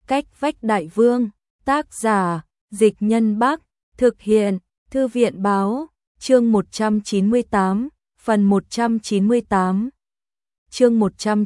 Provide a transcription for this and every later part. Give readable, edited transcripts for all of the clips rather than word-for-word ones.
Cách vách đại vương, tác giả, Dịch Nhân Bắc, thực hiện, Thư viện báo, chương 198, phần 198. Chương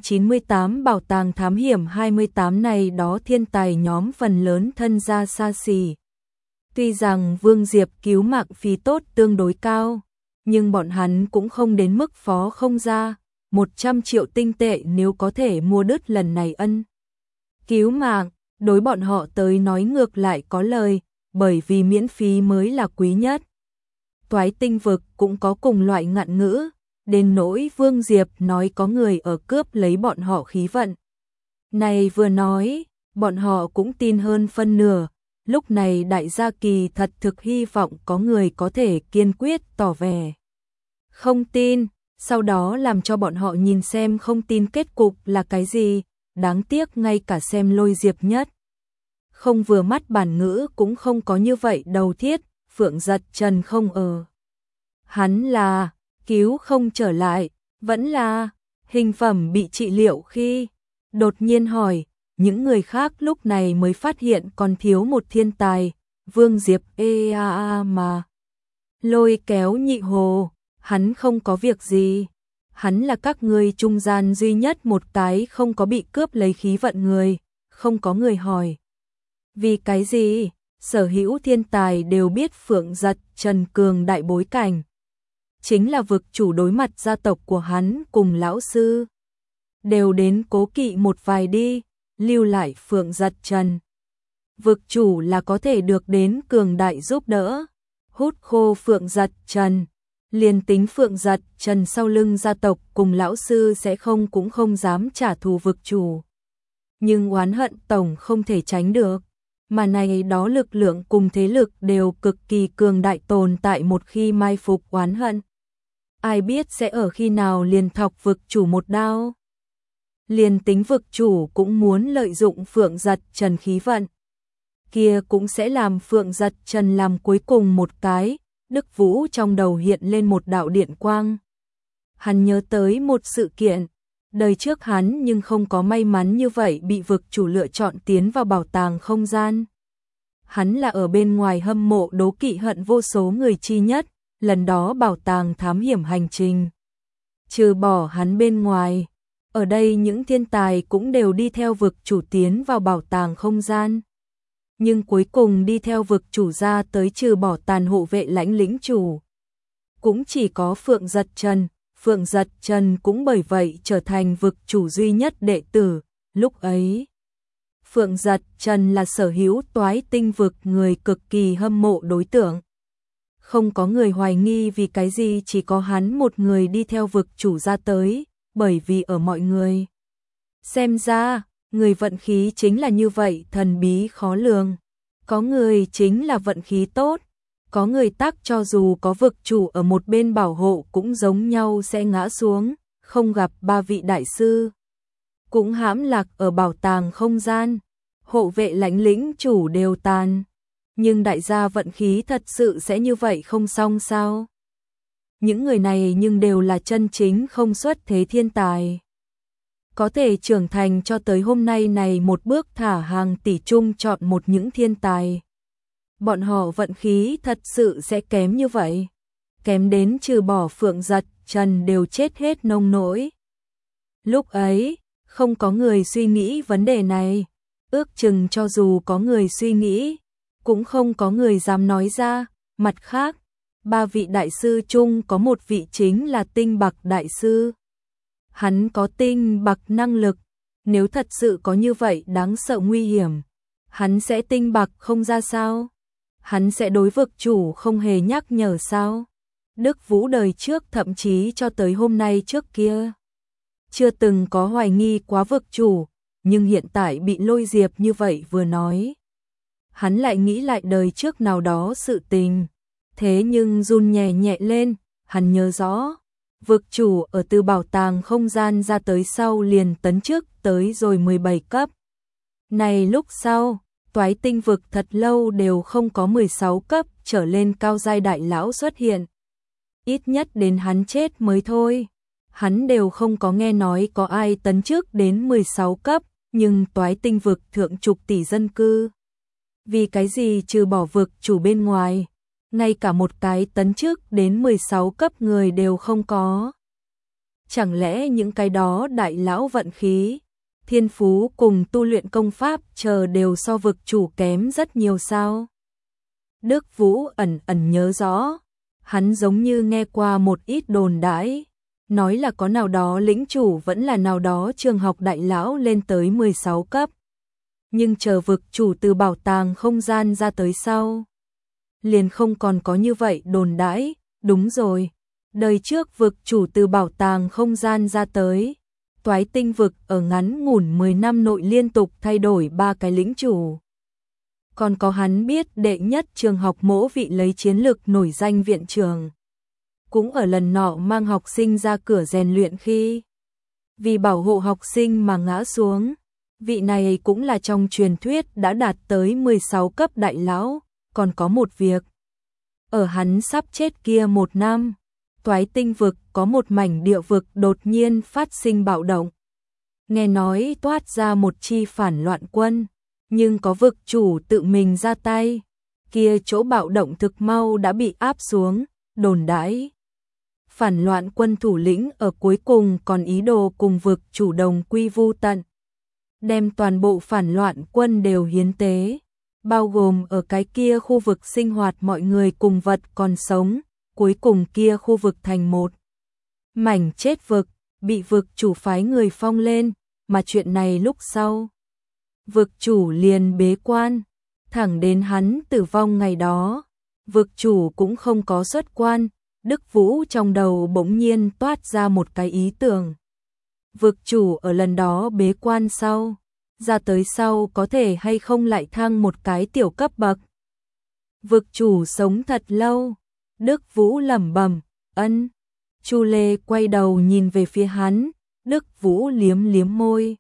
198 Bảo tàng thám hiểm 28 này đó thiên tài nhóm phần lớn thân gia xa xỉ. Tuy rằng Vương Diệp cứu mạng phí tốt tương đối cao, nhưng bọn hắn cũng không đến mức phó không ra, 100 triệu tinh tệ nếu có thể mua đứt lần này ân. Cứu mạng, đối bọn họ tới nói ngược lại có lời, bởi vì miễn phí mới là quý nhất. Toái tinh vực cũng có cùng loại ngạn ngữ, đến nỗi Vương Diệp nói có người ở cướp lấy bọn họ khí vận. Này vừa nói, bọn họ cũng tin hơn phân nửa, lúc này Đại Gia Kỳ thật thực hy vọng có người có thể kiên quyết tỏ vẻ không tin, sau đó làm cho bọn họ nhìn xem không tin kết cục là cái gì, đáng tiếc ngay cả xem Lôi Diệp Nhất. Không vừa mắt bản ngữ cũng không có như vậy đầu thiết, Phượng Giật Trần không ở. Hắn là, cứu không trở lại, vẫn là, hình phẩm bị trị liệu khi, đột nhiên hỏi, những người khác lúc này mới phát hiện còn thiếu một thiên tài, Vương Diệp mà. Lôi kéo Nhị Hồ, hắn không có việc gì, hắn là các ngươi trung gian duy nhất một cái không có bị cướp lấy khí vận người, không có người hỏi. Vì cái gì? Sở hữu thiên tài đều biết Phượng Giật Trần cường đại bối cảnh. Chính là vực chủ đối mặt gia tộc của hắn cùng lão sư. Đều đến cố kỵ một vài đi, lưu lại Phượng Giật Trần. Vực chủ là có thể được đến cường đại giúp đỡ. Hút khô Phượng Giật Trần. Liền tính Phượng Giật Trần sau lưng gia tộc cùng lão sư sẽ cũng không dám trả thù vực chủ. Nhưng oán hận tổng không thể tránh được. Mà này đó lực lượng cùng thế lực đều cực kỳ cường đại tồn tại một khi mai phục oán hận. Ai biết sẽ ở khi nào liền thọc vực chủ một đao. Liền tính vực chủ cũng muốn lợi dụng Phượng Giật Trần khí vận. Kia cũng sẽ làm Phượng Giật Trần làm cuối cùng một cái, Đức Vũ trong đầu hiện lên một đạo điện quang. Hắn nhớ tới một sự kiện. Đời trước hắn nhưng không có may mắn như vậy bị vực chủ lựa chọn tiến vào bảo tàng không gian. Hắn là ở bên ngoài hâm mộ đố kỵ hận vô số người chi nhất, lần đó bảo tàng thám hiểm hành trình. Trừ bỏ hắn bên ngoài, ở đây những thiên tài cũng đều đi theo vực chủ tiến vào bảo tàng không gian. Nhưng cuối cùng đi theo vực chủ ra tới trừ bỏ tàn hộ vệ lãnh lĩnh chủ. Cũng chỉ có Phượng Giật Trần. Phượng Giật Trần cũng bởi vậy trở thành vực chủ duy nhất đệ tử, lúc ấy. Phượng Giật Trần là sở hữu toái tinh vực người cực kỳ hâm mộ đối tượng. Không có người hoài nghi vì cái gì chỉ có hắn một người đi theo vực chủ ra tới, bởi vì ở mọi người. Xem ra, người vận khí chính là như vậy thần bí khó lường. Có người chính là vận khí tốt. Có người tắc cho dù có vực chủ ở một bên bảo hộ cũng giống nhau sẽ ngã xuống, không gặp ba vị đại sư. Cũng hãm lạc ở bảo tàng không gian, hộ vệ lãnh lĩnh chủ đều tàn. Nhưng đại gia vận khí thật sự sẽ như vậy không xong sao? Những người này nhưng đều là chân chính không xuất thế thiên tài. Có thể trưởng thành cho tới hôm nay này một bước thả hàng tỷ chung chọn một những thiên tài. Bọn họ vận khí thật sự sẽ kém như vậy. Kém đến trừ bỏ Phượng Giật Trần đều chết hết nông nỗi. Lúc ấy, không có người suy nghĩ vấn đề này. Ước chừng cho dù có người suy nghĩ, cũng không có người dám nói ra. Mặt khác, ba vị đại sư chung có một vị chính là Tinh Bạc đại sư. Hắn có tinh bạc năng lực. Nếu thật sự có như vậy đáng sợ nguy hiểm, hắn sẽ tinh bạc không ra sao? Hắn sẽ đối vực chủ không hề nhắc nhở sao? Đức Vũ đời trước thậm chí cho tới hôm nay trước kia chưa từng có hoài nghi quá vực chủ, nhưng hiện tại bị Lôi Diệp như vậy vừa nói. Hắn lại nghĩ lại đời trước nào đó sự tình, thế nhưng run nhẹ nhẹ lên, hắn nhớ rõ. Vực chủ ở từ bảo tàng không gian ra tới sau liền tấn chức tới rồi 17 cấp. Này lúc sau, toái tinh vực thật lâu đều không có 16 cấp trở lên cao giai đại lão xuất hiện. Ít nhất đến hắn chết mới thôi. Hắn đều không có nghe nói có ai tấn chức đến 16 cấp, nhưng Toái Tinh vực thượng chục tỷ dân cư. Vì cái gì trừ bỏ vực chủ bên ngoài, ngay cả một cái tấn chức đến 16 cấp người đều không có. Chẳng lẽ những cái đó đại lão vận khí, thiên phú cùng tu luyện công pháp chờ đều so vực chủ kém rất nhiều sao? Đức Vũ ẩn ẩn nhớ rõ, hắn giống như nghe qua một ít đồn đãi, nói là có nào đó lĩnh chủ vẫn là nào đó trường học đại lão lên tới 16 cấp. Nhưng chờ vực chủ từ bảo tàng không gian ra tới sau, liền không còn có như vậy đồn đãi. Đúng rồi, đời trước vực chủ từ bảo tàng không gian ra tới, Toái Tinh vực ở ngắn ngủn 10 năm nội liên tục thay đổi 3 cái lĩnh chủ. Còn có hắn biết đệ nhất trường học mỗ vị lấy chiến lực nổi danh viện trường, cũng ở lần nọ mang học sinh ra cửa rèn luyện khi vì bảo hộ học sinh mà ngã xuống. Vị này cũng là trong truyền thuyết đã đạt tới 16 cấp đại lão. Còn có một việc, ở hắn sắp chết kia một năm, Toái Tinh vực có một mảnh địa vực đột nhiên phát sinh bạo động. Nghe nói toát ra một chi phản loạn quân, nhưng có vực chủ tự mình ra tay, kia chỗ bạo động thực mau đã bị áp xuống. Đồn đãi phản loạn quân thủ lĩnh ở cuối cùng còn ý đồ cùng vực chủ đồng quy vu tận, đem toàn bộ phản loạn quân đều hiến tế, bao gồm ở cái kia khu vực sinh hoạt mọi người cùng vật còn sống, cuối cùng kia khu vực thành một mảnh chết vực, bị vực chủ phái người phong lên, mà chuyện này lúc sau vực chủ liền bế quan, thẳng đến hắn tử vong ngày đó, vực chủ cũng không có xuất quan. Đức Vũ trong đầu bỗng nhiên toát ra một cái ý tưởng. Vực chủ ở lần đó bế quan sau, ra tới sau có thể hay không lại thăng một cái tiểu cấp bậc. Vực chủ sống thật lâu. Đức Vũ lẩm bẩm, ân. Chu Lê quay đầu nhìn về phía hắn, Đức Vũ liếm liếm môi.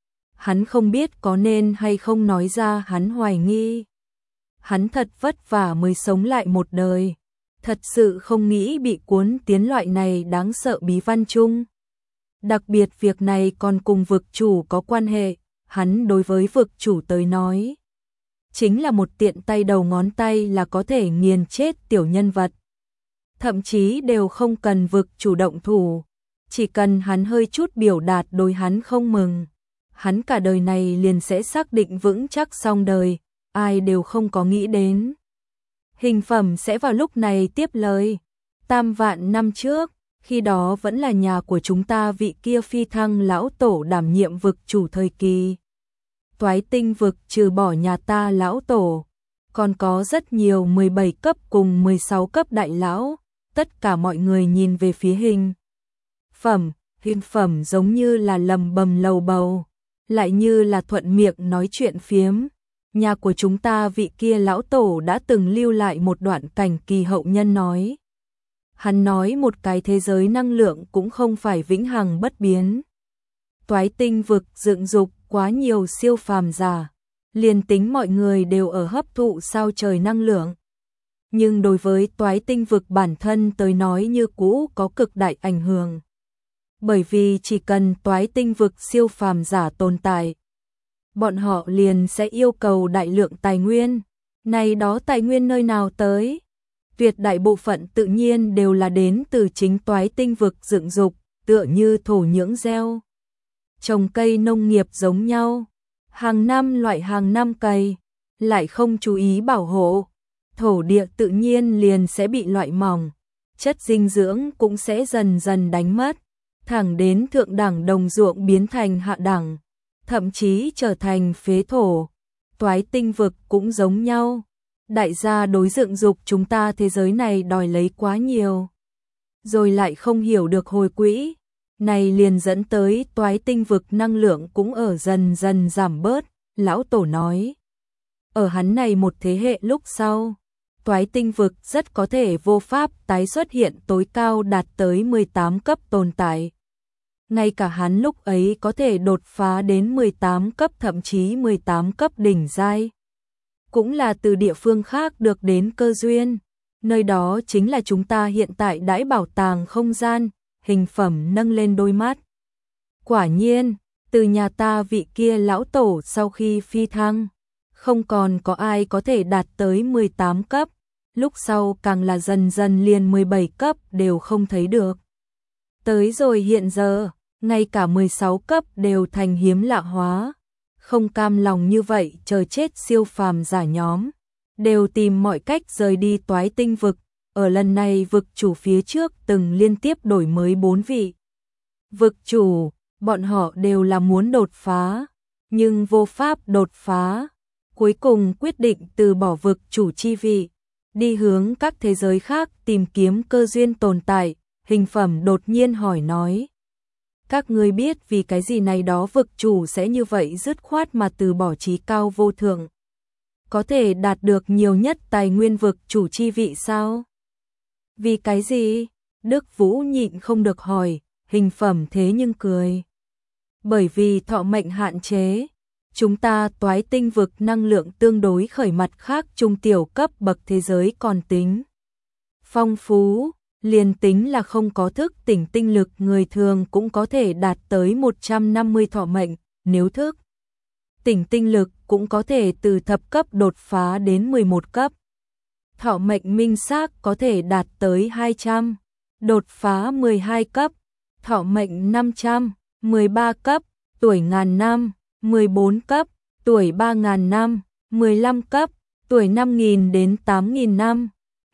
Hắn không biết có nên hay không nói ra hắn hoài nghi. Hắn thật vất vả mới sống lại một đời, thật sự không nghĩ bị cuốn tiến loại này đáng sợ bí văn chung. Đặc biệt việc này còn cùng vực chủ có quan hệ, hắn đối với vực chủ tới nói, chính là một tiện tay đầu ngón tay là có thể nghiền chết tiểu nhân vật. Thậm chí đều không cần vực chủ động thủ, chỉ cần hắn hơi chút biểu đạt đối hắn không mừng, hắn cả đời này liền sẽ xác định vững chắc xong đời, ai đều không có nghĩ đến. Hình Phẩm sẽ vào lúc này tiếp lời. 3 vạn năm trước, khi đó vẫn là nhà của chúng ta vị kia phi thăng lão tổ đảm nhiệm vực chủ thời kỳ. Toái Tinh vực trừ bỏ nhà ta lão tổ, còn có rất nhiều 17 cấp cùng 16 cấp đại lão. Tất cả mọi người nhìn về phía Hình Phẩm, Hình Phẩm giống như là lầm bầm lầu bầu, lại như là thuận miệng nói chuyện phiếm. Nhà của chúng ta vị kia lão tổ đã từng lưu lại một đoạn cảnh kỳ hậu nhân nói. Hắn nói một cái thế giới năng lượng cũng không phải vĩnh hằng bất biến. Toái Tinh vực dựng dục quá nhiều siêu phàm giả, liền tính mọi người đều ở hấp thụ sao trời năng lượng. Nhưng đối với Toái Tinh vực bản thân tới nói như cũ có cực đại ảnh hưởng. Bởi vì chỉ cần Toái Tinh vực siêu phàm giả tồn tại, bọn họ liền sẽ yêu cầu đại lượng tài nguyên. Này đó tài nguyên nơi nào tới? Tuyệt đại bộ phận tự nhiên đều là đến từ chính Toái Tinh vực dựng dục, tựa như thổ nhưỡng gieo trồng cây nông nghiệp giống nhau, hàng năm loại hàng năm cày, lại không chú ý bảo hộ, thổ địa tự nhiên liền sẽ bị loại mỏng, chất dinh dưỡng cũng sẽ dần dần đánh mất, thẳng đến thượng đẳng đồng ruộng biến thành hạ đẳng, thậm chí trở thành phế thổ. Toái Tinh vực cũng giống nhau, đại gia đối dựng dục chúng ta thế giới này đòi lấy quá nhiều, rồi lại không hiểu được hồi quỹ, này liền dẫn tới Toái Tinh vực năng lượng cũng ở dần dần giảm bớt. Lão tổ nói, ở hắn này một thế hệ lúc sau, Toái Tinh vực rất có thể vô pháp tái xuất hiện tối cao đạt tới 18 cấp tồn tại. Ngay cả hắn lúc ấy có thể đột phá đến 18 cấp thậm chí 18 cấp đỉnh giai, cũng là từ địa phương khác được đến cơ duyên. Nơi đó chính là chúng ta hiện tại đãi bảo tàng không gian. Hình Phẩm nâng lên đôi mắt. Quả nhiên, Từ nhà ta vị kia lão tổ sau khi phi thăng, không còn có ai có thể đạt tới 18 cấp, lúc sau càng là dần dần liền 17 cấp đều không thấy được. Tới rồi hiện giờ, ngay cả 16 cấp đều thành hiếm lạ hóa, không cam lòng như vậy chờ chết siêu phàm giả nhóm, đều tìm mọi cách rời đi Toái Tinh vực. Ở lần này vực chủ phía trước từng liên tiếp đổi mới 4 vị vực chủ, bọn họ đều là muốn đột phá, nhưng vô pháp đột phá, cuối cùng quyết định từ bỏ vực chủ chi vị, đi hướng các thế giới khác tìm kiếm cơ duyên tồn tại. Hình Phẩm đột nhiên hỏi nói: các ngươi biết vì cái gì này đó vực chủ sẽ như vậy dứt khoát mà từ bỏ chí cao vô thượng, có thể đạt được nhiều nhất tài nguyên vực chủ chi vị sao? Vì cái gì? Đức Vũ nhịn không được hỏi. Hình Phẩm thế nhưng cười. Bởi vì thọ mệnh hạn chế, chúng ta Toái Tinh vực năng lượng tương đối khởi mặt khác trung tiểu cấp bậc thế giới còn tính phong phú, liền tính là không có thức tỉnh tinh lực người thường cũng có thể đạt tới 150 thọ mệnh, nếu thức tỉnh tinh lực cũng có thể từ thập cấp đột phá đến 11 cấp. Thọ mệnh minh xác có thể đạt tới 200, đột phá 12 cấp, thọ mệnh 500, 13 cấp, tuổi ngàn năm, 14 cấp, tuổi 3.000 năm, 15 cấp, tuổi 5.000 đến 8.000 năm,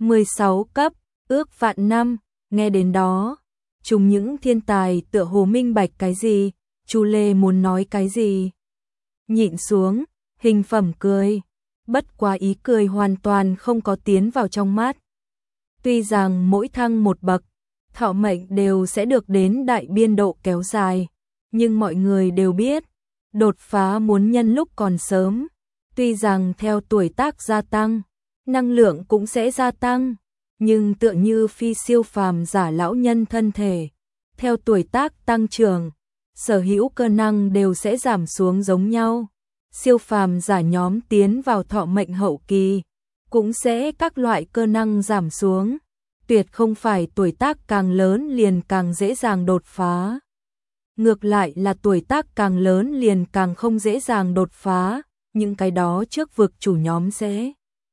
16 cấp, ước vạn năm. Nghe đến đó, chúng những thiên tài tựa hồ minh bạch cái gì, Chu Lê muốn nói cái gì. Nhịn xuống, Hình Phẩm cười, bất quá ý cười hoàn toàn không có tiến vào trong mắt. Tuy rằng mỗi thăng một bậc, thọ mệnh đều sẽ được đến đại biên độ kéo dài, nhưng mọi người đều biết, đột phá muốn nhân lúc còn sớm, tuy rằng theo tuổi tác gia tăng, năng lượng cũng sẽ gia tăng, nhưng tựa như phi siêu phàm giả lão nhân thân thể, theo tuổi tác tăng trưởng, sở hữu cơ năng đều sẽ giảm xuống giống nhau. Siêu phàm giả nhóm tiến vào thọ mệnh hậu kỳ, cũng sẽ các loại cơ năng giảm xuống, tuyệt không phải tuổi tác càng lớn liền càng dễ dàng đột phá. Ngược lại là tuổi tác càng lớn liền càng không dễ dàng đột phá, những cái đó trước vực chủ nhóm sẽ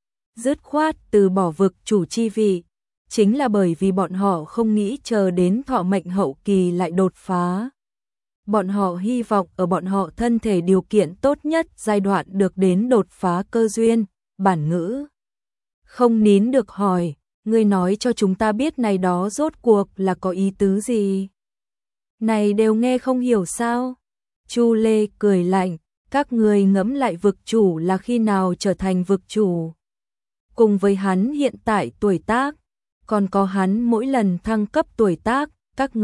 dứt khoát từ bỏ vực chủ chi vị, chính là bởi vì bọn họ không nghĩ chờ đến thọ mệnh hậu kỳ lại đột phá. Bọn họ hy vọng ở bọn họ thân thể điều kiện tốt nhất giai đoạn được đến đột phá cơ duyên. Bản Ngữ không nín được hỏi, ngươi nói cho chúng ta biết này đó rốt cuộc là có ý tứ gì? Này đều nghe không hiểu sao? Chu Lê cười lạnh, các ngươi ngẫm lại vực chủ là khi nào trở thành vực chủ. Cùng với hắn hiện tại tuổi tác, còn có hắn mỗi lần thăng cấp tuổi tác, các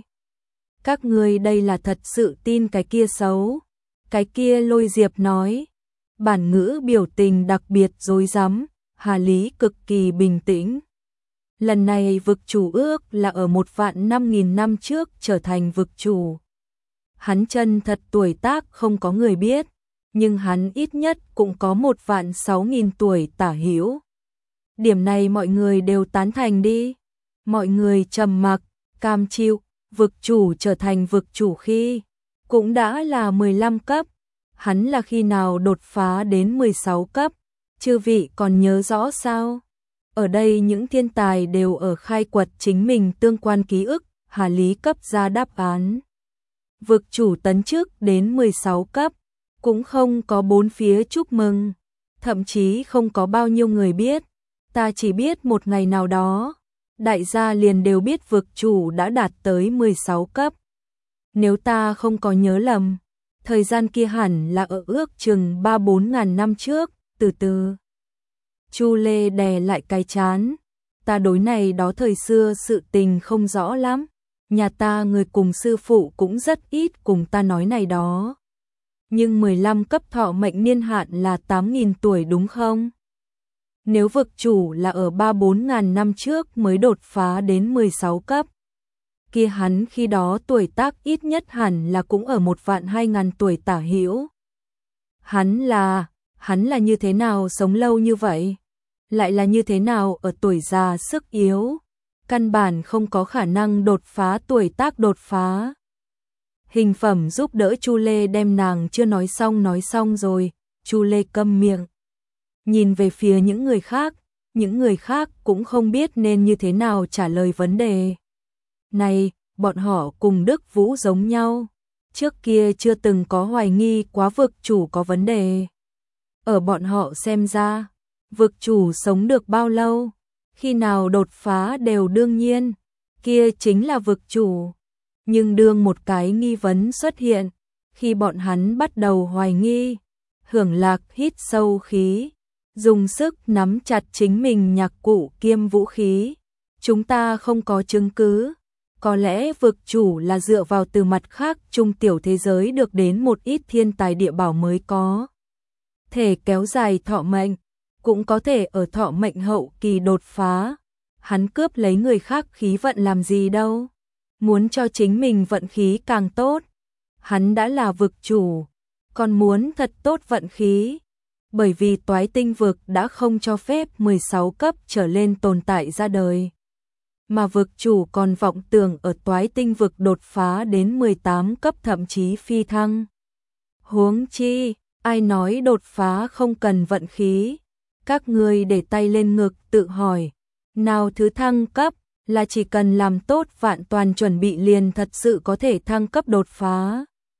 ngươi đây là thật sự tin cái kia xấu. Cái kia Lôi Diệp nói. Bản Ngữ biểu tình đặc biệt rối rắm, Hà Lý cực kỳ bình tĩnh. Lần này vực chủ ước là ở 1.500.000 năm trước trở thành vực chủ. Hắn chân thật tuổi tác không có người biết, nhưng hắn ít nhất cũng có 1.600.000 tuổi tả hữu. Điểm này mọi người đều tán thành đi. Mọi người trầm mặc, cam chịu. Vực chủ trở thành vực chủ khi cũng đã là 15 cấp, hắn là khi nào đột phá đến 16 cấp, chư vị còn nhớ rõ sao? Ở đây những thiên tài đều ở khai quật chính mình tương quan ký ức, Hà Lý cấp ra đáp án. Vực chủ tấn chức đến 16 cấp, cũng không có bốn phía chúc mừng, thậm chí không có bao nhiêu người biết, ta chỉ biết một ngày nào đó. Đại gia liền đều biết vực chủ đã đạt tới 16 cấp. Nếu ta không có nhớ lầm, thời gian kia hẳn là ở ước chừng 3-4 ngàn năm trước, từ từ. Chu Lê đè lại cái chán, ta đối này đó thời xưa sự tình không rõ lắm, nhà ta người cùng sư phụ cũng rất ít cùng ta nói này đó. Nhưng 15 cấp thọ mệnh niên hạn là 8.000 tuổi đúng không? Nếu vực chủ là ở 3-4 ngàn năm trước mới đột phá đến 16 cấp, kia hắn khi đó tuổi tác ít nhất hẳn là cũng ở 1.200.000 tuổi tả hữu. Hắn là như thế nào sống lâu như vậy? Lại là như thế nào ở tuổi già sức yếu? Căn bản không có khả năng đột phá tuổi tác đột phá. Hình Phẩm giúp đỡ Chu Lê đem nàng chưa nói xong rồi, Chu Lê câm miệng. Nhìn về phía những người khác cũng không biết nên như thế nào trả lời vấn đề này, bọn họ cùng Đức Vũ giống nhau, trước kia chưa từng có hoài nghi quá vực chủ có vấn đề. Ở bọn họ xem ra, vực chủ sống được bao lâu, khi nào đột phá đều đương nhiên, kia chính là vực chủ. Nhưng đương một cái nghi vấn xuất hiện, khi bọn hắn bắt đầu hoài nghi, Hưởng Lạc hít sâu khí, dùng sức nắm chặt chính mình nhạc cụ kiêm vũ khí. Chúng ta không có chứng cứ, có lẽ vực chủ là dựa vào từ mặt khác trung tiểu thế giới được đến một ít thiên tài địa bảo mới có thể kéo dài thọ mệnh, cũng có thể ở thọ mệnh hậu kỳ đột phá. Hắn cướp lấy người khác khí vận làm gì đâu, muốn cho chính mình vận khí càng tốt. Hắn đã là vực chủ, còn muốn thật tốt vận khí, bởi vì Toái Tinh vực đã không cho phép 16 cấp trở lên tồn tại ra đời. Mà vực chủ còn vọng tưởng ở Toái Tinh vực đột phá đến 18 cấp thậm chí phi thăng. Huống chi, ai nói đột phá không cần vận khí? Các ngươi để tay lên ngực tự hỏi, nào thứ thăng cấp là chỉ cần làm tốt vạn toàn chuẩn bị liền thật sự có thể thăng cấp đột phá.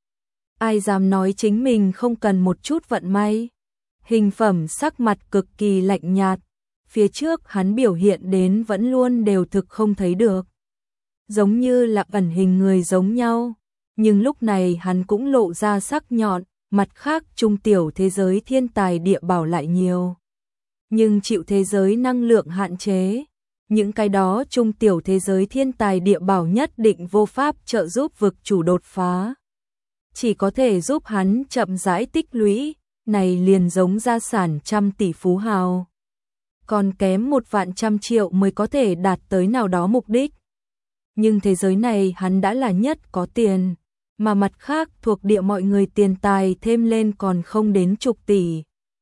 Ai dám nói chính mình không cần một chút vận may? Hình Phẩm sắc mặt cực kỳ lạnh nhạt, phía trước hắn biểu hiện đến vẫn luôn đều thực không thấy được, giống như là ẩn hình người giống nhau, nhưng lúc này hắn cũng lộ ra sắc nhọn. Mặt khác trung tiểu thế giới thiên tài địa bảo lại nhiều, nhưng chịu thế giới năng lượng hạn chế, những cái đó trung tiểu thế giới thiên tài địa bảo nhất định vô pháp trợ giúp vực chủ đột phá, chỉ có thể giúp hắn chậm rãi tích lũy, này liền giống gia sản trăm tỷ phú hào, còn kém 100 triệu mới có thể đạt tới nào đó mục đích. Nhưng thế giới này hắn đã là nhất có tiền, mà mặt khác thuộc địa mọi người tiền tài thêm lên còn không đến chục tỷ.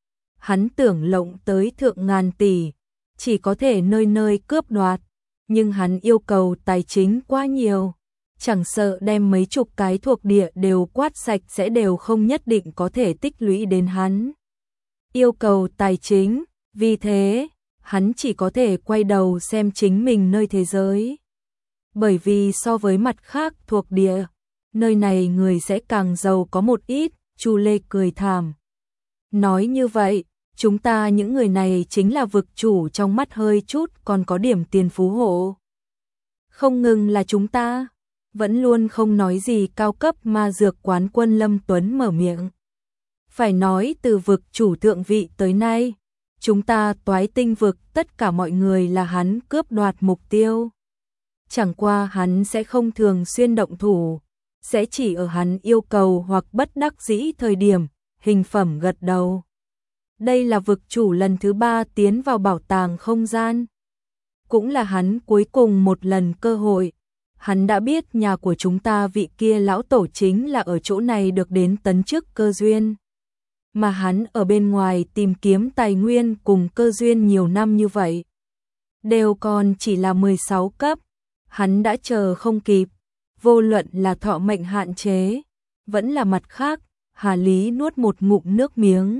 Hắn tưởng lộng tới thượng ngàn tỷ, chỉ có thể nơi nơi cướp đoạt, nhưng hắn yêu cầu tài chính quá nhiều, chẳng sợ đem mấy chục cái thuộc địa đều quát sạch sẽ đều không nhất định có thể tích lũy đến hắn yêu cầu tài chính, vì thế, hắn chỉ có thể quay đầu xem chính mình nơi thế giới. Bởi vì so với mặt khác thuộc địa, nơi này người sẽ càng giàu có một ít, Chu Lê cười thảm. Nói như vậy, chúng ta những người này chính là vực chủ trong mắt hơi chút còn có điểm tiền phú hộ. Không ngừng là chúng ta, vẫn luôn không nói gì cao cấp ma dược quán quân Lâm Tuấn mở miệng. Phải nói từ vực chủ thượng vị tới nay, chúng ta Toái Tinh vực tất cả mọi người là hắn cướp đoạt mục tiêu. Chẳng qua hắn sẽ không thường xuyên động thủ, sẽ chỉ ở hắn yêu cầu hoặc bất đắc dĩ thời điểm. Hình Phẩm gật đầu. Đây là vực chủ lần thứ 3 tiến vào bảo tàng không gian, cũng là hắn cuối cùng một lần cơ hội. Hắn đã biết nhà của chúng ta vị kia lão tổ chính là ở chỗ này được đến tấn chức cơ duyên, mà hắn ở bên ngoài tìm kiếm tài nguyên cùng cơ duyên nhiều năm như vậy, đều còn chỉ là 16 cấp, hắn đã chờ không kịp. Vô luận là thọ mệnh hạn chế, vẫn là mặt khác, Hà Lý nuốt một ngụm nước miếng,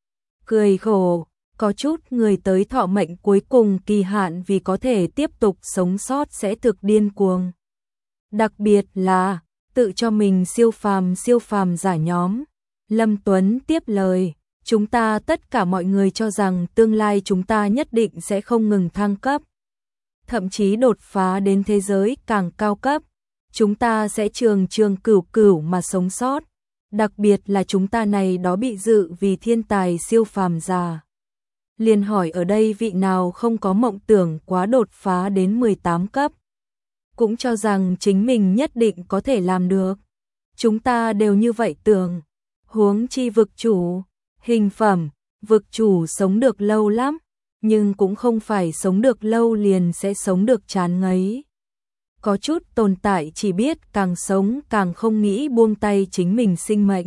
cười khổ, có chút người tới thọ mệnh cuối cùng kỳ hạn vì có thể tiếp tục sống sót sẽ thực điên cuồng. Đặc biệt là tự cho mình siêu phàm giả nhóm. Lâm Tuấn tiếp lời, chúng ta tất cả mọi người cho rằng tương lai chúng ta nhất định sẽ không ngừng thăng cấp, thậm chí đột phá đến thế giới càng cao cấp. Chúng ta sẽ trường cửu mà sống sót, đặc biệt là chúng ta này đó bị dự vì thiên tài siêu phàm giả. Liền hỏi ở đây vị nào không có mộng tưởng quá đột phá đến 18 cấp, cũng cho rằng chính mình nhất định có thể làm được. Chúng ta đều như vậy tưởng, huống chi vực chủ. Hình Phẩm, vực chủ sống được lâu lắm, nhưng cũng không phải sống được lâu liền sẽ sống được chán ngấy. Có chút tồn tại chỉ biết càng sống càng không nghĩ buông tay chính mình sinh mệnh.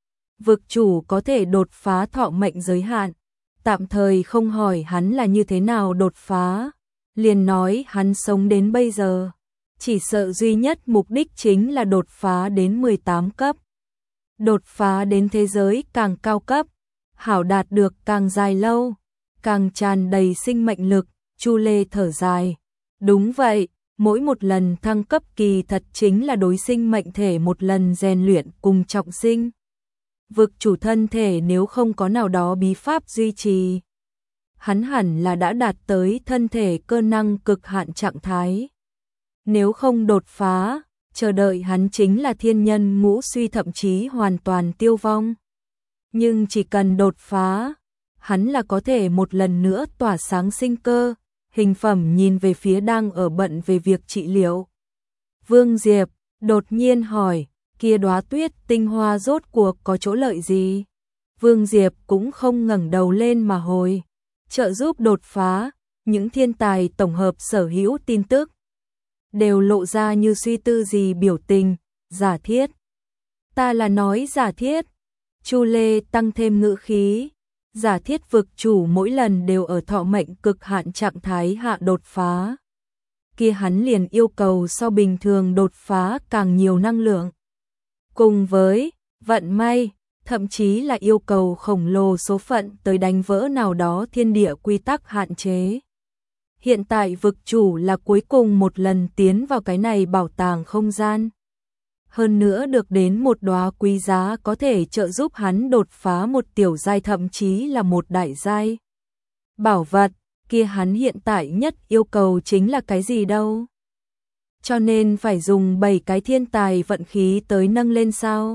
Vực chủ có thể đột phá thọ mệnh giới hạn, tạm thời không hỏi hắn là như thế nào đột phá, liền nói hắn sống đến bây giờ, Chỉ sợ duy nhất mục đích chính là đột phá đến 18 cấp. Đột phá đến thế giới càng cao cấp, hảo đạt được càng dài lâu, càng tràn đầy sinh mệnh lực. Chu Lê thở dài. Đúng vậy, mỗi một lần thăng cấp kỳ thật chính là đối sinh mệnh thể một lần rèn luyện cùng trọng sinh. Vực chủ thân thể nếu không có nào đó bí pháp duy trì, hắn hẳn là đã đạt tới thân thể cơ năng cực hạn trạng thái. Nếu không đột phá, chờ đợi hắn chính là thiên nhân ngũ suy, thậm chí hoàn toàn tiêu vong. Nhưng chỉ cần đột phá, hắn là có thể một lần nữa tỏa sáng sinh cơ. Hình phẩm nhìn về phía đang ở bận về việc trị liệu. Vương Diệp đột nhiên hỏi, kia đóa tuyết tinh hoa rốt cuộc có chỗ lợi gì? Vương Diệp cũng không ngẩng đầu lên mà hồi. Trợ giúp đột phá, những thiên tài tổng hợp sở hữu tin tức đều lộ ra như suy tư gì biểu tình. Giả thiết. Ta là nói giả thiết. Chu Lê tăng thêm ngữ khí. Giả thiết vực chủ mỗi lần đều ở thọ mệnh cực hạn trạng thái hạ đột phá. Kia hắn liền yêu cầu so bình thường đột phá càng nhiều năng lượng. Cùng với vận may, thậm chí là yêu cầu khổng lồ số phận tới đánh vỡ nào đó thiên địa quy tắc hạn chế. Hiện tại vực chủ là cuối cùng một lần tiến vào cái này bảo tàng không gian. Hơn nữa được đến một đóa quý giá có thể trợ giúp hắn đột phá một tiểu giai, thậm chí là một đại giai. Bảo vật, kia hắn hiện tại nhất yêu cầu chính là cái gì đâu? Cho nên phải dùng 7 cái thiên tài vận khí tới nâng lên sao?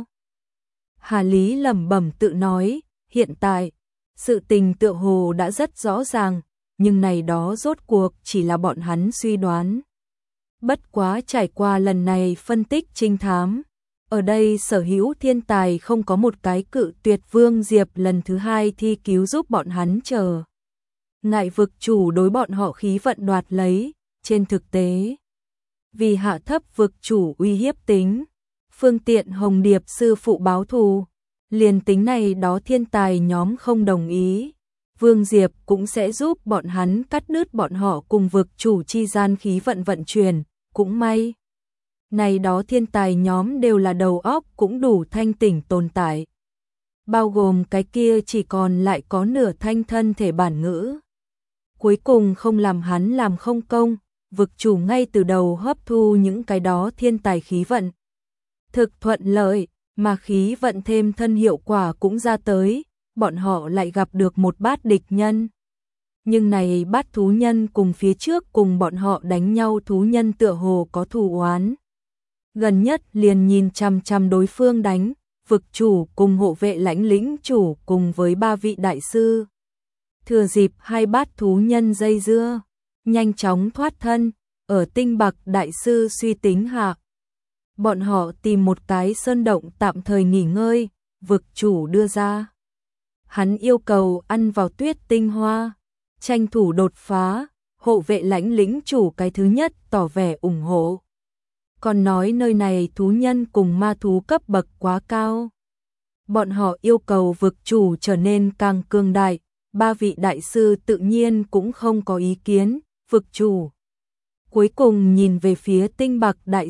Hà Lý lẩm bẩm tự nói, hiện tại, sự tình tựa hồ đã rất rõ ràng, nhưng này đó rốt cuộc chỉ là bọn hắn suy đoán. Bất quá trải qua lần này phân tích trinh thám, ở đây sở hữu thiên tài không có một cái cự tuyệt Vương Diệp lần thứ hai thi cứu giúp bọn hắn chờ. Ngại vực chủ đối bọn họ khí vận đoạt lấy, trên thực tế. Vì hạ thấp vực chủ uy hiếp tính, phương tiện Hồng Điệp sư phụ báo thù, liền tính này đó thiên tài nhóm không đồng ý. Vương Diệp cũng sẽ giúp bọn hắn cắt đứt bọn họ cùng vực chủ chi gian khí vận vận chuyển. Cũng may, này đó thiên tài nhóm đều là đầu óc cũng đủ thanh tỉnh tồn tại. Bao gồm cái kia chỉ còn lại có nửa thanh thân thể bản ngữ. Cuối cùng không làm hắn làm không công, vực chủ ngay từ đầu hấp thu những cái đó thiên tài khí vận. Thực thuận lợi, mà khí vận thêm thân hiệu quả cũng ra tới, bọn họ lại gặp được một bát địch nhân. Nhưng này bát thú nhân cùng phía trước cùng bọn họ đánh nhau thú nhân tựa hồ có thù oán. Gần nhất liền nhìn chằm chằm đối phương đánh, vực chủ cùng hộ vệ lãnh lĩnh chủ cùng với 3 vị đại sư. Thừa dịp hai bát thú nhân dây dưa, nhanh chóng thoát thân, ở tinh bạc đại sư suy tính hạ. Bọn họ tìm một cái sơn động tạm thời nghỉ ngơi, vực chủ đưa ra. Hắn yêu cầu ăn vào tuyết tinh hoa. Tranh thủ đột phá, hộ vệ lãnh lĩnh chủ cái thứ nhất tỏ vẻ ủng hộ. Còn nói nơi này thú nhân cùng ma thú cấp bậc quá cao. Bọn họ yêu cầu vực chủ trở nên càng cường đại, 3 vị đại sư tự nhiên cũng không có ý kiến, vực chủ. Cuối cùng nhìn về phía tinh bạc đại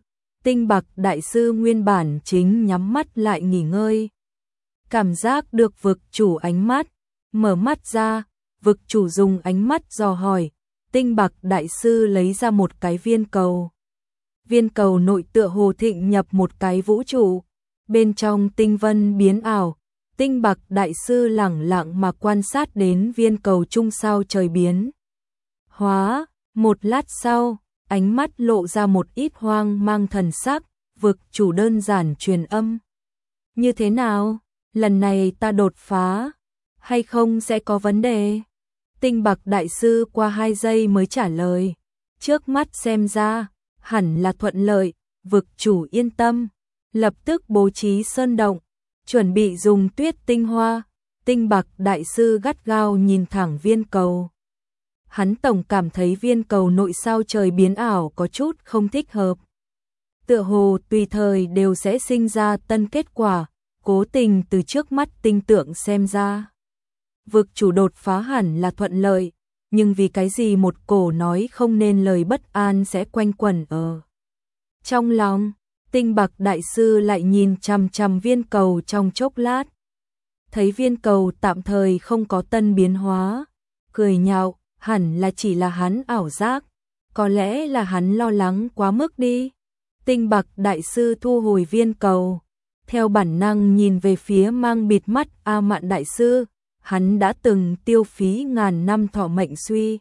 sư nguyên bản chính nhắm mắt lại nghỉ ngơi. Cảm giác được vực chủ ánh mắt, mở mắt ra. Vực chủ dùng ánh mắt dò hỏi, tinh bạc đại sư lấy ra một cái viên cầu. Viên cầu nội tựa hồ thịnh nhập một cái vũ trụ, bên trong tinh vân biến ảo, tinh bạc đại sư lẳng lặng mà quan sát đến viên cầu trung sao trời biến. Hóa, một lát sau, ánh mắt lộ ra một ít hoang mang thần sắc, vực chủ đơn giản truyền âm. Như thế nào, lần này ta đột phá, hay không sẽ có vấn đề? Tinh bạc đại sư qua 2 giây mới trả lời. Trước mắt xem ra, hẳn là thuận lợi, vực chủ yên tâm. Lập tức bố trí sơn động, chuẩn bị dùng tuyết tinh hoa. Tinh bạc đại sư gắt gao nhìn thẳng viên cầu. Hắn tổng cảm thấy viên cầu nội sao trời biến ảo có chút không thích hợp. Tựa hồ tùy thời đều sẽ sinh ra tân kết quả, cố tình từ trước mắt tinh tượng xem ra. Vực chủ đột phá hẳn là thuận lợi, nhưng vì cái gì một cổ nói không nên lời bất an sẽ quanh quẩn ở trong lòng. Tinh Bạc đại sư lại nhìn chằm chằm viên cầu trong chốc lát. Thấy viên cầu tạm thời không có tân biến hóa, cười nhạo, hẳn là chỉ là hắn ảo giác, có lẽ là hắn lo lắng quá mức đi. Tinh Bạc đại sư thu hồi viên cầu, theo bản năng nhìn về phía mang bịt mắt A Mạn đại sư, hắn đã từng tiêu phí ngàn năm thọ mệnh suy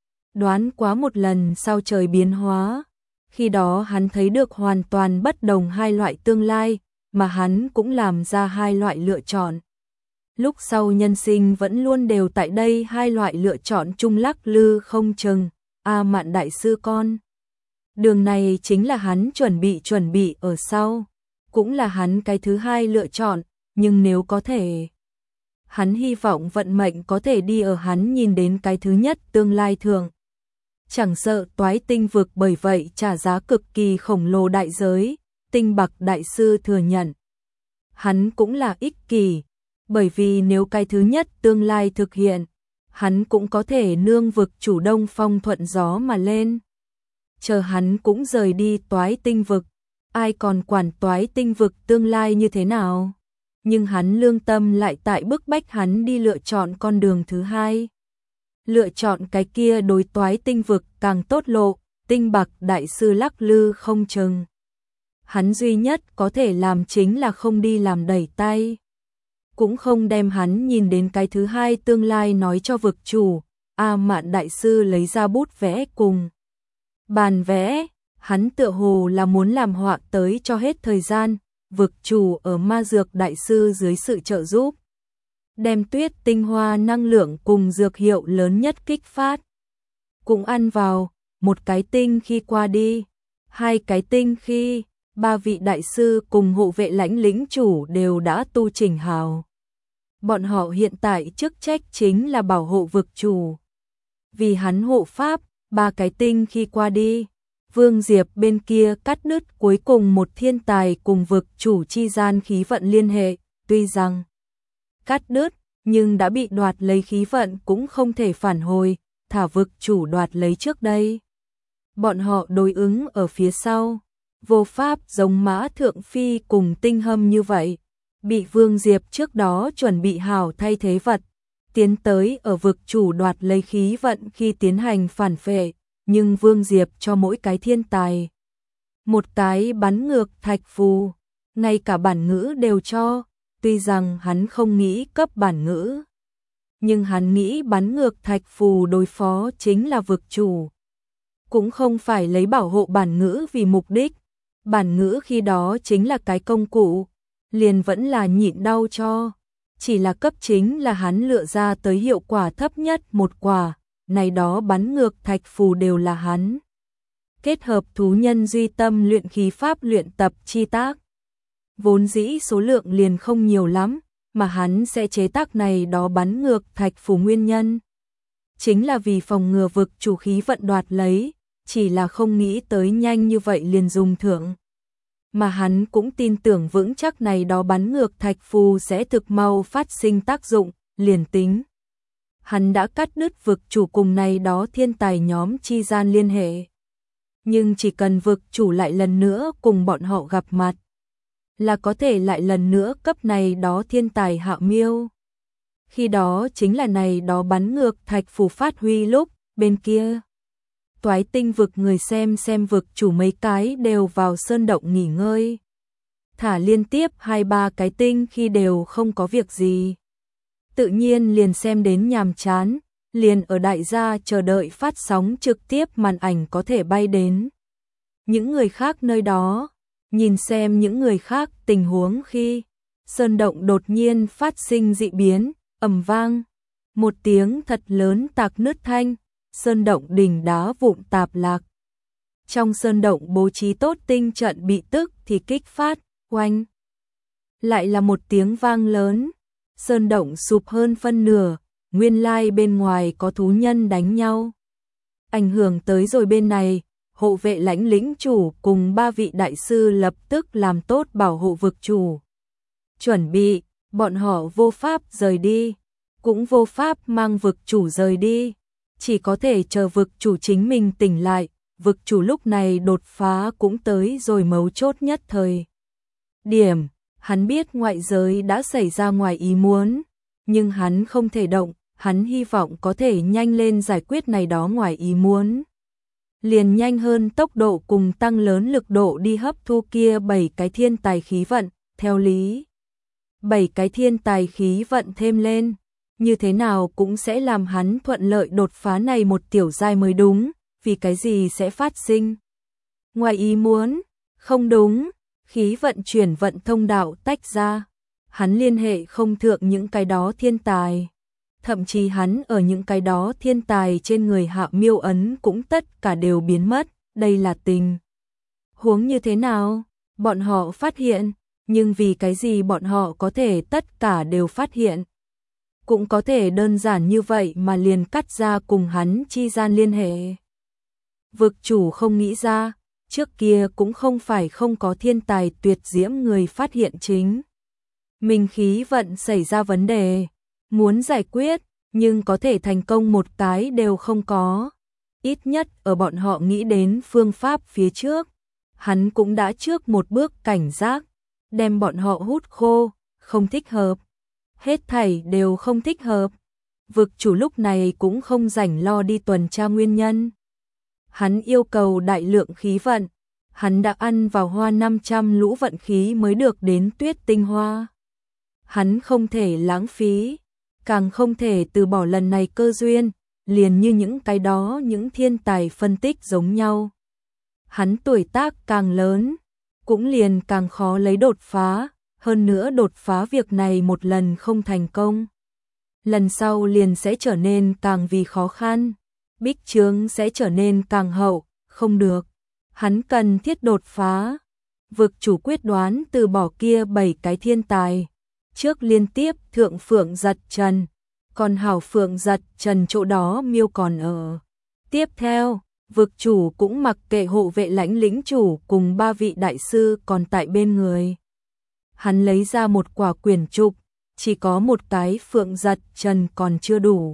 đoán quá một lần sao trời biến hóa. Khi đó hắn thấy được hoàn toàn bất đồng hai loại tương lai, mà hắn cũng làm ra hai loại lựa chọn. Lúc sau nhân sinh vẫn luôn đều tại đây hai loại lựa chọn chung lắc lư không chừng. A Mạn đại sư con đường này chính là hắn chuẩn bị ở sau, cũng là hắn cái thứ hai lựa chọn, nhưng nếu có thể, hắn hy vọng vận mệnh có thể đi ở hắn nhìn đến cái thứ nhất tương lai thường. Chẳng sợ toái tinh vực bởi vậy trả giá cực kỳ khổng lồ đại giới, Tinh Bạc đại sư thừa nhận. Hắn cũng là ích kỷ, bởi vì nếu cái thứ nhất tương lai thực hiện, hắn cũng có thể nương vực chủ Đông Phong thuận gió mà lên. Chờ hắn cũng rời đi toái tinh vực, ai còn quản toái tinh vực tương lai như thế nào? Nhưng hắn lương tâm lại tại bức bách hắn đi lựa chọn con đường thứ hai. Lựa chọn cái kia đối toái tinh vực càng tốt lộ, Tinh Bạc đại sư lắc lư không chừng. Hắn duy nhất có thể làm chính là không đi làm đẩy tay. Cũng không đem hắn nhìn đến cái thứ hai tương lai nói cho vực chủ. A Mạn đại sư lấy ra bút vẽ cùng bàn vẽ, hắn tựa hồ là muốn làm họa tới cho hết thời gian. Vực chủ ở ma dược đại sư dưới sự trợ giúp, đem tuyết tinh hoa năng lượng cùng dược hiệu lớn nhất kích phát. Cũng ăn vào, một cái tinh khi qua đi, hai cái tinh khi, ba vị đại sư cùng hộ vệ lãnh lĩnh chủ đều đã tu chỉnh hào. Bọn họ hiện tại chức trách chính là bảo hộ vực chủ. Vì hắn hộ pháp, ba cái tinh khi qua đi, Vương Diệp bên kia cắt đứt cuối cùng một thiên tài cùng vực chủ chi gian khí vận liên hệ, tuy rằng cắt đứt, nhưng đã bị đoạt lấy khí vận cũng không thể phản hồi, thả vực chủ đoạt lấy trước đây. Bọn họ đối ứng ở phía sau, vô pháp giống Mã Thượng Phi cùng Tinh Hâm như vậy, bị Vương Diệp trước đó chuẩn bị hảo thay thế vật, tiến tới ở vực chủ đoạt lấy khí vận khi tiến hành phản phệ, nhưng Vương Diệp cho mỗi cái thiên tài một cái bắn ngược thạch phù, ngay cả bản ngữ đều cho, tuy rằng hắn không nghĩ cấp bản ngữ, nhưng hắn nghĩ bắn ngược thạch phù đối phó chính là vực chủ, cũng không phải lấy bảo hộ bản ngữ vì mục đích, bản ngữ khi đó chính là cái công cụ, liền vẫn là nhịn đau cho, chỉ là cấp chính là hắn lựa ra tới hiệu quả thấp nhất một quả, này đó bắn ngược thạch phù đều là hắn kết hợp thú nhân duy tâm luyện khí pháp luyện tập chi tác. Vốn dĩ số lượng liền không nhiều lắm, mà hắn sẽ chế tác này đó bắn ngược thạch phù nguyên nhân. Chính là vì phòng ngừa vực chủ khí vận đoạt lấy, chỉ là không nghĩ tới nhanh như vậy liền dùng thượng. Mà hắn cũng tin tưởng vững chắc này đó bắn ngược thạch phù sẽ thực mau phát sinh tác dụng, liền tính. Hắn đã cắt đứt vực chủ cùng này đó thiên tài nhóm chi gian liên hệ. Nhưng chỉ cần vực chủ lại lần nữa cùng bọn họ gặp mặt, là có thể lại lần nữa cấp này đó thiên tài hạ miêu. Khi đó chính là này đó bắn ngược thạch phù phát huy lúc, bên kia. Toái tinh vực người xem vực chủ mấy cái đều vào sơn động nghỉ ngơi. Thả liên tiếp 2-3 cái tinh khi đều không có việc gì. Tự nhiên liền xem đến nhàm chán, liền ở đại gia chờ đợi phát sóng trực tiếp màn ảnh có thể bay đến. Những người khác nơi đó, nhìn xem những người khác tình huống khi sơn động đột nhiên phát sinh dị biến, ầm vang. Một tiếng thật lớn tạc nứt thanh, sơn động đỉnh đá vụn tạp lạc. Trong sơn động bố trí tốt tinh trận bị tức thì kích phát, oanh. Lại là một tiếng vang lớn, sơn động sụp hơn phân nửa, nguyên lai bên ngoài có thú nhân đánh nhau. Ảnh hưởng tới rồi bên này, hộ vệ lãnh lĩnh chủ cùng 3 vị đại sư lập tức làm tốt bảo hộ vực chủ. Chuẩn bị, bọn họ vô pháp rời đi, cũng vô pháp mang vực chủ rời đi. chỉ có thể chờ vực chủ chính mình tỉnh lại. Vực chủ lúc này đột phá cũng tới rồi mấu chốt nhất thời điểm, hắn biết ngoại giới đã xảy ra ngoài ý muốn, nhưng hắn không thể động, hắn hy vọng có thể nhanh lên giải quyết này đó ngoài ý muốn. Liền nhanh hơn tốc độ cùng tăng lớn lực độ đi hấp thu kia 7 cái thiên tài khí vận, theo lý. 7 cái thiên tài khí vận thêm lên, như thế nào cũng sẽ làm hắn thuận lợi đột phá này một tiểu giai mới đúng, vì cái gì sẽ phát sinh ngoài ý muốn, không đúng, khí vận chuyển vận thông đạo tách ra, hắn liên hệ không thượng những cái đó thiên tài. Thậm chí hắn ở những cái đó thiên tài trên người Hạ Miêu ấn cũng tất cả đều biến mất, đây là tình huống như thế nào? Bọn họ phát hiện, nhưng vì cái gì bọn họ có thể tất cả đều phát hiện? Cũng có thể đơn giản như vậy mà liền cắt ra cùng hắn chi gian liên hệ. Vực chủ không nghĩ ra, trước kia cũng không phải không có thiên tài tuyệt diễm người phát hiện chính mình khí vận xảy ra vấn đề, muốn giải quyết, nhưng có thể thành công một cái đều không có. Ít nhất ở bọn họ nghĩ đến phương pháp phía trước, hắn cũng đã trước một bước cảnh giác, đem bọn họ hút khô, không thích hợp. Hết thảy đều không thích hợp. Vực chủ lúc này cũng không rảnh lo đi tuần tra nguyên nhân. Hắn yêu cầu đại lượng khí vận, hắn đã ăn vào hoa 500 lũ vận khí mới được đến tuyết tinh hoa. Hắn không thể lãng phí, càng không thể từ bỏ lần này cơ duyên, liền như những cái đó những thiên tài phân tích giống nhau. Hắn tuổi tác càng lớn, cũng liền càng khó lấy đột phá, hơn nữa đột phá việc này một lần không thành công. Lần sau liền sẽ trở nên càng vì khó khăn, bích chướng sẽ trở nên càng hậu, không được. Hắn cần thiết đột phá. Vực chủ quyết đoán từ bỏ kia 7 cái thiên tài. Trước liên tiếp thượng Phượng Giật Trần, còn hảo Phượng Giật Trần chỗ đó Miêu còn ở. Tiếp theo, vực chủ cũng mặc kệ hộ vệ lãnh lĩnh chủ cùng 3 vị đại sư còn tại bên người. Hắn lấy ra một quả quyển trục, chỉ có một cái Phượng Giật Trần còn chưa đủ.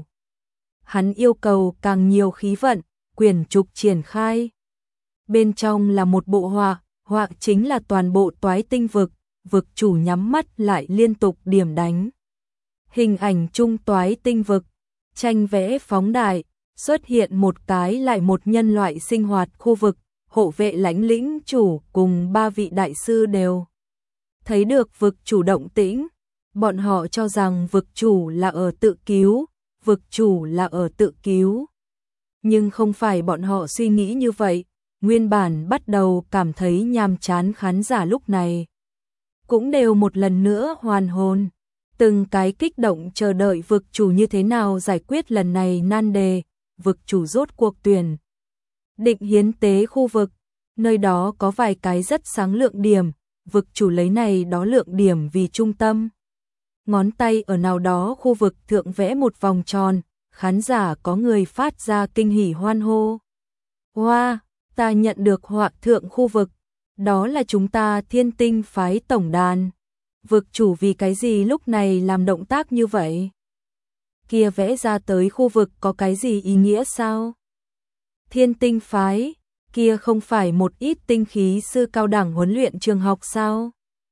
Hắn yêu cầu càng nhiều khí vận, quyển trục triển khai. Bên trong là một bộ họa chính là toàn bộ Toái Tinh vực, vực chủ nhắm mắt lại liên tục điểm đánh. Hình ảnh trung Toái Tinh vực, tranh vẽ phóng đại, xuất hiện một cái lại một nhân loại sinh hoạt khu vực, hộ vệ lãnh lĩnh chủ cùng 3 vị đại sư đều thấy được vực chủ động tĩnh. Bọn họ cho rằng vực chủ là ở tự cứu, vực chủ là ở tự cứu. Nhưng không phải bọn họ suy nghĩ như vậy, nguyên bản bắt đầu cảm thấy nhàm chán khán giả lúc này cũng đều một lần nữa hoàn hồn, từng cái kích động chờ đợi vực chủ như thế nào giải quyết lần này nan đề. Vực chủ rốt cuộc tuyển định hiến tế khu vực, nơi đó có vài cái rất sáng lượng điểm, vực chủ lấy này đó lượng điểm vì trung tâm. Ngón tay ở nào đó khu vực thượng vẽ một vòng tròn, khán giả có người phát ra kinh hỉ hoan hô. Wow, ta nhận được họa thượng khu vực, đó là chúng ta Thiên Tinh phái tổng đàn. Vực chủ vì cái gì lúc này làm động tác như vậy? Kia vẽ ra tới khu vực có cái gì ý nghĩa sao? Thiên Tinh phái, kia không phải một ít tinh khí sư cao đẳng huấn luyện trường học sao?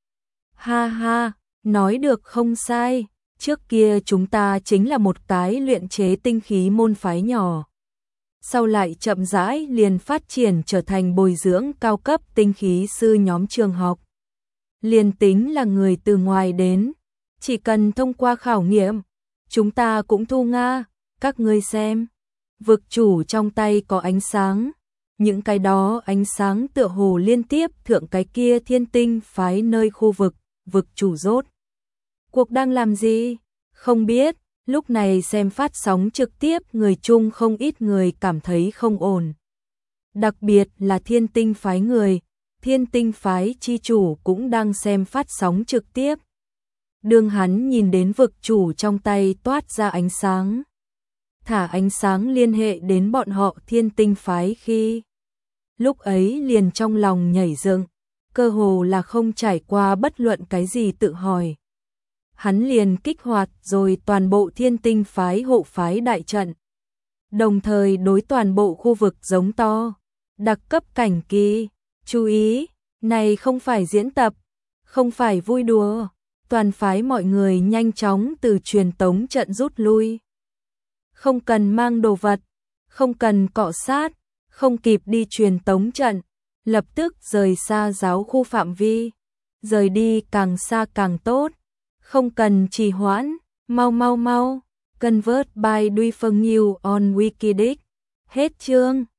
Ha ha, nói được không sai, trước kia chúng ta chính là một cái luyện chế tinh khí môn phái nhỏ. Sau lại chậm rãi liền phát triển trở thành bồi dưỡng cao cấp tinh khí sư nhóm trường học. Liền tính là người từ ngoài đến, chỉ cần thông qua khảo nghiệm, chúng ta cũng thu Nga, các ngươi xem. Vực chủ trong tay có ánh sáng, những cái đó ánh sáng tựa hồ liên tiếp thượng cái kia Thiên Tinh phái nơi khu vực, vực chủ rốt. Cuộc đang làm gì? Không biết, lúc này xem phát sóng trực tiếp người chung không ít người cảm thấy không ổn. Đặc biệt là Thiên Tinh phái người, Thiên Tinh phái chi chủ cũng đang xem phát sóng trực tiếp. Đương hắn nhìn đến vực chủ trong tay toát ra ánh sáng, thả ánh sáng liên hệ đến bọn họ Thiên Tinh phái khi. Lúc ấy liền trong lòng nhảy dựng, cơ hồ là không trải qua bất luận cái gì tự hỏi. Hắn liền kích hoạt rồi toàn bộ Thiên Tinh phái hộ phái đại trận. đồng thời đối toàn bộ khu vực giống to. Đặc cấp cảnh kỳ, chú ý, này không phải diễn tập, không phải vui đùa, toàn phái mọi người nhanh chóng từ truyền tống trận rút lui. Không cần mang đồ vật, không cần cọ sát, không kịp đi truyền tống trận, lập tức rời xa giáo khu phạm vi, rời đi càng xa càng tốt, không cần trì hoãn, mau, convert by Duy Phân New on Wikidic. Hết chương.